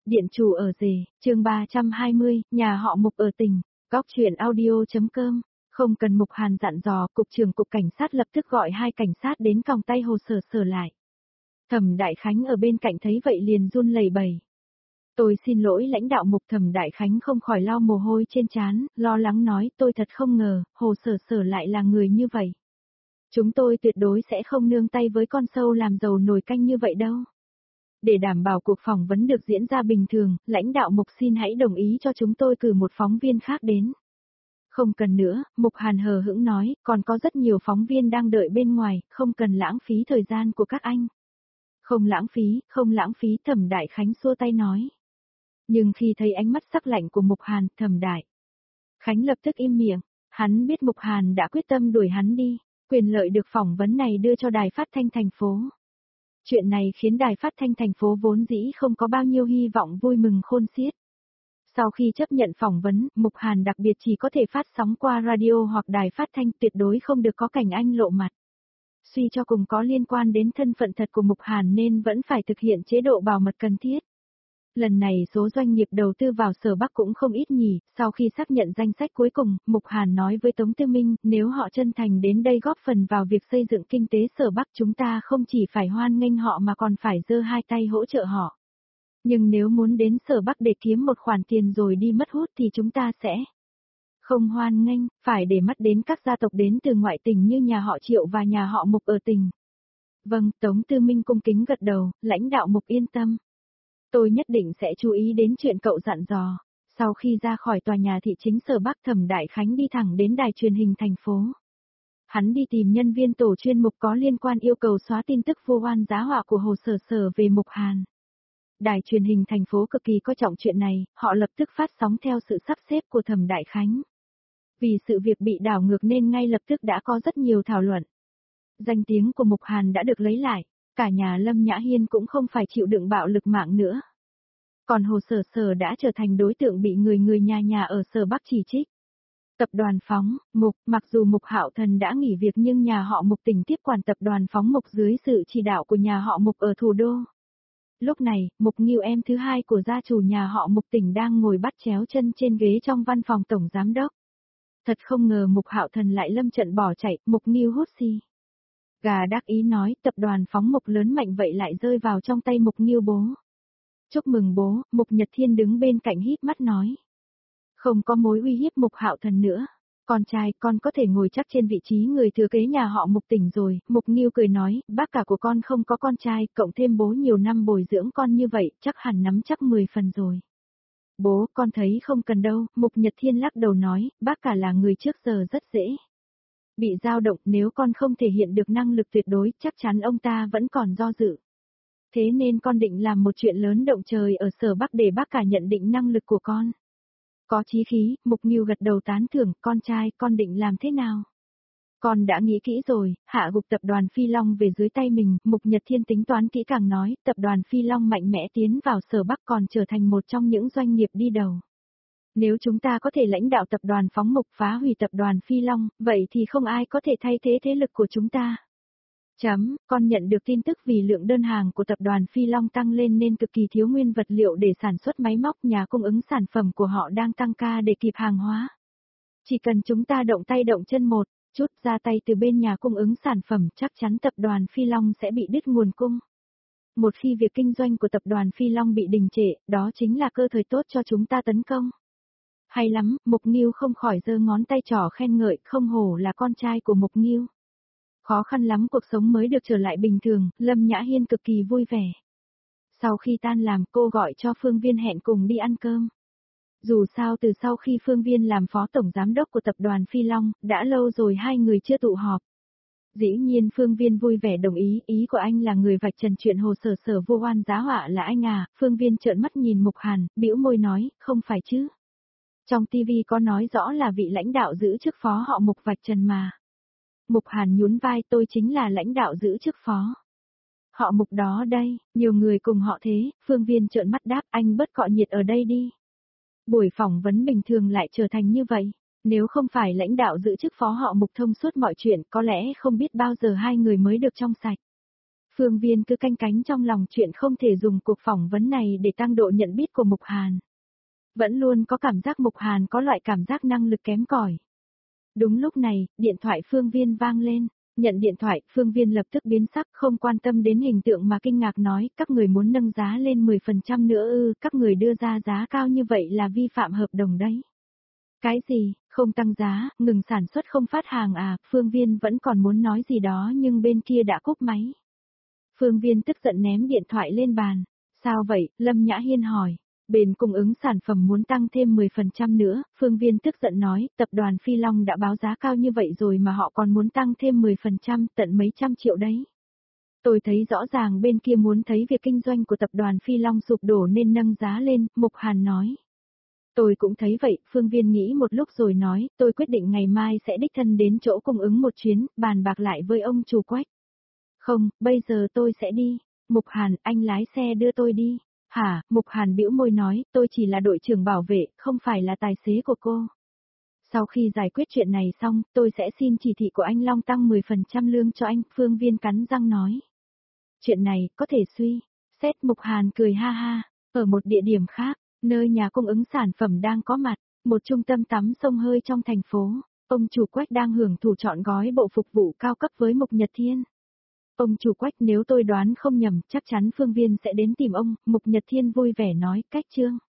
Điện chủ ở rể, chương 320, nhà họ Mục ở tỉnh, góc truyện audio.com. Không cần Mục Hàn dặn dò, cục trưởng cục cảnh sát lập tức gọi 2 cảnh sát đến còng tay Hồ Sở Sở lại. Thẩm Đại Khánh ở bên cạnh thấy vậy liền run lẩy bẩy. Tôi xin lỗi lãnh đạo Mục. Thẩm Đại Khánh không khỏi lau mồ hôi trên trán, lo lắng nói tôi thật không ngờ, Hồ Sở Sở lại là người như vậy. Chúng tôi tuyệt đối sẽ không nương tay với con sâu làm dầu nồi canh như vậy đâu. Để đảm bảo cuộc phỏng vấn được diễn ra bình thường, lãnh đạo Mục xin hãy đồng ý cho chúng tôi cử một phóng viên khác đến. Không cần nữa, Mục Hàn hờ hững nói, còn có rất nhiều phóng viên đang đợi bên ngoài, không cần lãng phí thời gian của các anh. Không lãng phí, Thẩm Đại Khánh xua tay nói. Nhưng khi thấy ánh mắt sắc lạnh của Mục Hàn, Thẩm Đại Khánh lập tức im miệng, hắn biết Mục Hàn đã quyết tâm đuổi hắn đi, quyền lợi được phỏng vấn này đưa cho đài phát thanh thành phố. Chuyện này khiến đài phát thanh thành phố vốn dĩ không có bao nhiêu hy vọng vui mừng khôn xiết. Sau khi chấp nhận phỏng vấn, Mục Hàn đặc biệt chỉ có thể phát sóng qua radio hoặc đài phát thanh, tuyệt đối không được có cảnh anh lộ mặt. Suy cho cùng có liên quan đến thân phận thật của Mục Hàn nên vẫn phải thực hiện chế độ bảo mật cần thiết. Lần này số doanh nghiệp đầu tư vào Sở Bắc cũng không ít nhỉ, sau khi xác nhận danh sách cuối cùng, Mục Hàn nói với Tống Tư Minh, nếu họ chân thành đến đây góp phần vào việc xây dựng kinh tế Sở Bắc chúng ta không chỉ phải hoan nghênh họ mà còn phải giơ hai tay hỗ trợ họ. Nhưng nếu muốn đến Sở Bắc để kiếm một khoản tiền rồi đi mất hút thì chúng ta sẽ không hoan nghênh, phải để mắt đến các gia tộc đến từ ngoại tỉnh như nhà họ Triệu và nhà họ Mục ở tỉnh. Vâng, Tống Tư Minh cung kính gật đầu, lãnh đạo Mục yên tâm. Tôi nhất định sẽ chú ý đến chuyện cậu dặn dò. Sau khi ra khỏi tòa nhà thị chính Sở Bắc, Thẩm Đại Khánh đi thẳng đến đài truyền hình thành phố. Hắn đi tìm nhân viên tổ chuyên mục có liên quan yêu cầu xóa tin tức vu oan giá họa của Hồ Sở Sở về Mục Hàn. Đài truyền hình thành phố cực kỳ coi trọng chuyện này, họ lập tức phát sóng theo sự sắp xếp của Thẩm Đại Khánh. Vì sự việc bị đảo ngược nên ngay lập tức đã có rất nhiều thảo luận. Danh tiếng của Mục Hàn đã được lấy lại. Cả nhà Lâm Nhã Hiên cũng không phải chịu đựng bạo lực mạng nữa. Còn Hồ Sở Sở đã trở thành đối tượng bị người nhà ở Sở Bắc chỉ trích. Tập đoàn Phóng, Mục, mặc dù Mục Hạo Thần đã nghỉ việc nhưng nhà họ Mục tỉnh tiếp quản tập đoàn Phóng Mục dưới sự chỉ đạo của nhà họ Mục ở thủ đô. Lúc này, Mục Nghiêu em thứ hai của gia chủ nhà họ Mục tỉnh đang ngồi bắt chéo chân trên ghế trong văn phòng tổng giám đốc. Thật không ngờ Mục Hạo Thần lại lâm trận bỏ chạy, Mục Nghiêu hốt xì. Gà đắc ý nói tập đoàn Phóng Mục lớn mạnh vậy lại rơi vào trong tay Mục Nghiêu bố. Chúc mừng bố, Mục Nhật Thiên đứng bên cạnh híp mắt nói. Không có mối uy hiếp Mục Hạo Thần nữa. Con trai con có thể ngồi chắc trên vị trí người thừa kế nhà họ Mục tỉnh rồi. Mục Nghiêu cười nói, bác cả của con không có con trai, cộng thêm bố nhiều năm bồi dưỡng con như vậy, chắc hẳn nắm chắc 10 phần rồi. Bố, con thấy không cần đâu, Mục Nhật Thiên lắc đầu nói, bác cả là người trước giờ rất dễ bị dao động, nếu con không thể hiện được năng lực tuyệt đối, chắc chắn ông ta vẫn còn do dự. Thế nên con định làm một chuyện lớn động trời ở Sở Bắc để bác cả nhận định năng lực của con. Có chí khí, Mục Nghiêu gật đầu tán thưởng, con trai, con định làm thế nào? Con đã nghĩ kỹ rồi, hạ gục tập đoàn Phi Long về dưới tay mình, Mục Nhật Thiên tính toán kỹ càng nói, tập đoàn Phi Long mạnh mẽ tiến vào Sở Bắc còn trở thành một trong những doanh nghiệp đi đầu. Nếu chúng ta có thể lãnh đạo tập đoàn Phóng Mục phá hủy tập đoàn Phi Long, vậy thì không ai có thể thay thế thế lực của chúng ta. Con nhận được tin tức vì lượng đơn hàng của tập đoàn Phi Long tăng lên nên cực kỳ thiếu nguyên vật liệu để sản xuất máy móc, nhà cung ứng sản phẩm của họ đang tăng ca để kịp hàng hóa. Chỉ cần chúng ta động tay động chân một chút ra tay từ bên nhà cung ứng sản phẩm, chắc chắn tập đoàn Phi Long sẽ bị đứt nguồn cung. Một khi việc kinh doanh của tập đoàn Phi Long bị đình trệ, đó chính là cơ hội tốt cho chúng ta tấn công. Hay lắm, Mục Nghiêu không khỏi giơ ngón tay trỏ khen ngợi, không hổ là con trai của Mục Nghiêu. Khó khăn lắm cuộc sống mới được trở lại bình thường, Lâm Nhã Hiên cực kỳ vui vẻ. Sau khi tan làm cô gọi cho Phương Viên hẹn cùng đi ăn cơm. Dù sao từ sau khi Phương Viên làm phó tổng giám đốc của tập đoàn Phi Long, đã lâu rồi hai người chưa tụ họp. Dĩ nhiên Phương Viên vui vẻ đồng ý của anh là người vạch trần chuyện Hồ Sở Sở vu oan giá họa là anh à, Phương Viên trợn mắt nhìn Mục Hàn, bĩu môi nói, không phải chứ. Trong TV có nói rõ là vị lãnh đạo giữ chức phó họ Mục vạch trần mà. Mục Hàn nhún vai, tôi chính là lãnh đạo giữ chức phó họ Mục đó đây, nhiều người cùng họ thế, Phương Viên trợn mắt đáp, anh bớt cọ nhiệt ở đây đi. Buổi phỏng vấn bình thường lại trở thành như vậy, nếu không phải lãnh đạo giữ chức phó họ Mục thông suốt mọi chuyện có lẽ không biết bao giờ hai người mới được trong sạch. Phương Viên cứ canh cánh trong lòng chuyện không thể dùng cuộc phỏng vấn này để tăng độ nhận biết của Mục Hàn. Vẫn luôn có cảm giác Mục Hàn có loại cảm giác năng lực kém cỏi. Đúng lúc này, điện thoại Phương Viên vang lên. Nhận điện thoại, Phương Viên lập tức biến sắc, không quan tâm đến hình tượng mà kinh ngạc nói, các người muốn nâng giá lên 10% nữa ư, các người đưa ra giá cao như vậy là vi phạm hợp đồng đấy. Cái gì, không tăng giá, ngừng sản xuất không phát hàng à, Phương Viên vẫn còn muốn nói gì đó nhưng bên kia đã cúp máy. Phương Viên tức giận ném điện thoại lên bàn. Sao vậy, Lâm Nhã Hiên hỏi. Bên cung ứng sản phẩm muốn tăng thêm 10% nữa, Phương Viên tức giận nói, tập đoàn Phi Long đã báo giá cao như vậy rồi mà họ còn muốn tăng thêm 10%, tận mấy trăm triệu đấy. Tôi thấy rõ ràng bên kia muốn thấy việc kinh doanh của tập đoàn Phi Long sụp đổ nên nâng giá lên, Mục Hàn nói. Tôi cũng thấy vậy, Phương Viên nghĩ một lúc rồi nói, tôi quyết định ngày mai sẽ đích thân đến chỗ cung ứng một chuyến, bàn bạc lại với ông chủ Quách. Không, bây giờ tôi sẽ đi. Mục Hàn, anh lái xe đưa tôi đi. Hả, Mục Hàn bĩu môi nói, tôi chỉ là đội trưởng bảo vệ, không phải là tài xế của cô. Sau khi giải quyết chuyện này xong, tôi sẽ xin chỉ thị của anh Long tăng 10% lương cho anh, Phương Viên cắn răng nói. Chuyện này, có thể suy. Xét Mục Hàn cười ha ha, ở một địa điểm khác, nơi nhà cung ứng sản phẩm đang có mặt, một trung tâm tắm sông hơi trong thành phố, ông chủ Quách đang hưởng thụ trọn gói bộ phục vụ cao cấp với Mục Nhật Thiên. Ông chủ Quách, nếu tôi đoán không nhầm, chắc chắn Phương Viên sẽ đến tìm ông, Mục Nhật Thiên vui vẻ nói, cách Trương.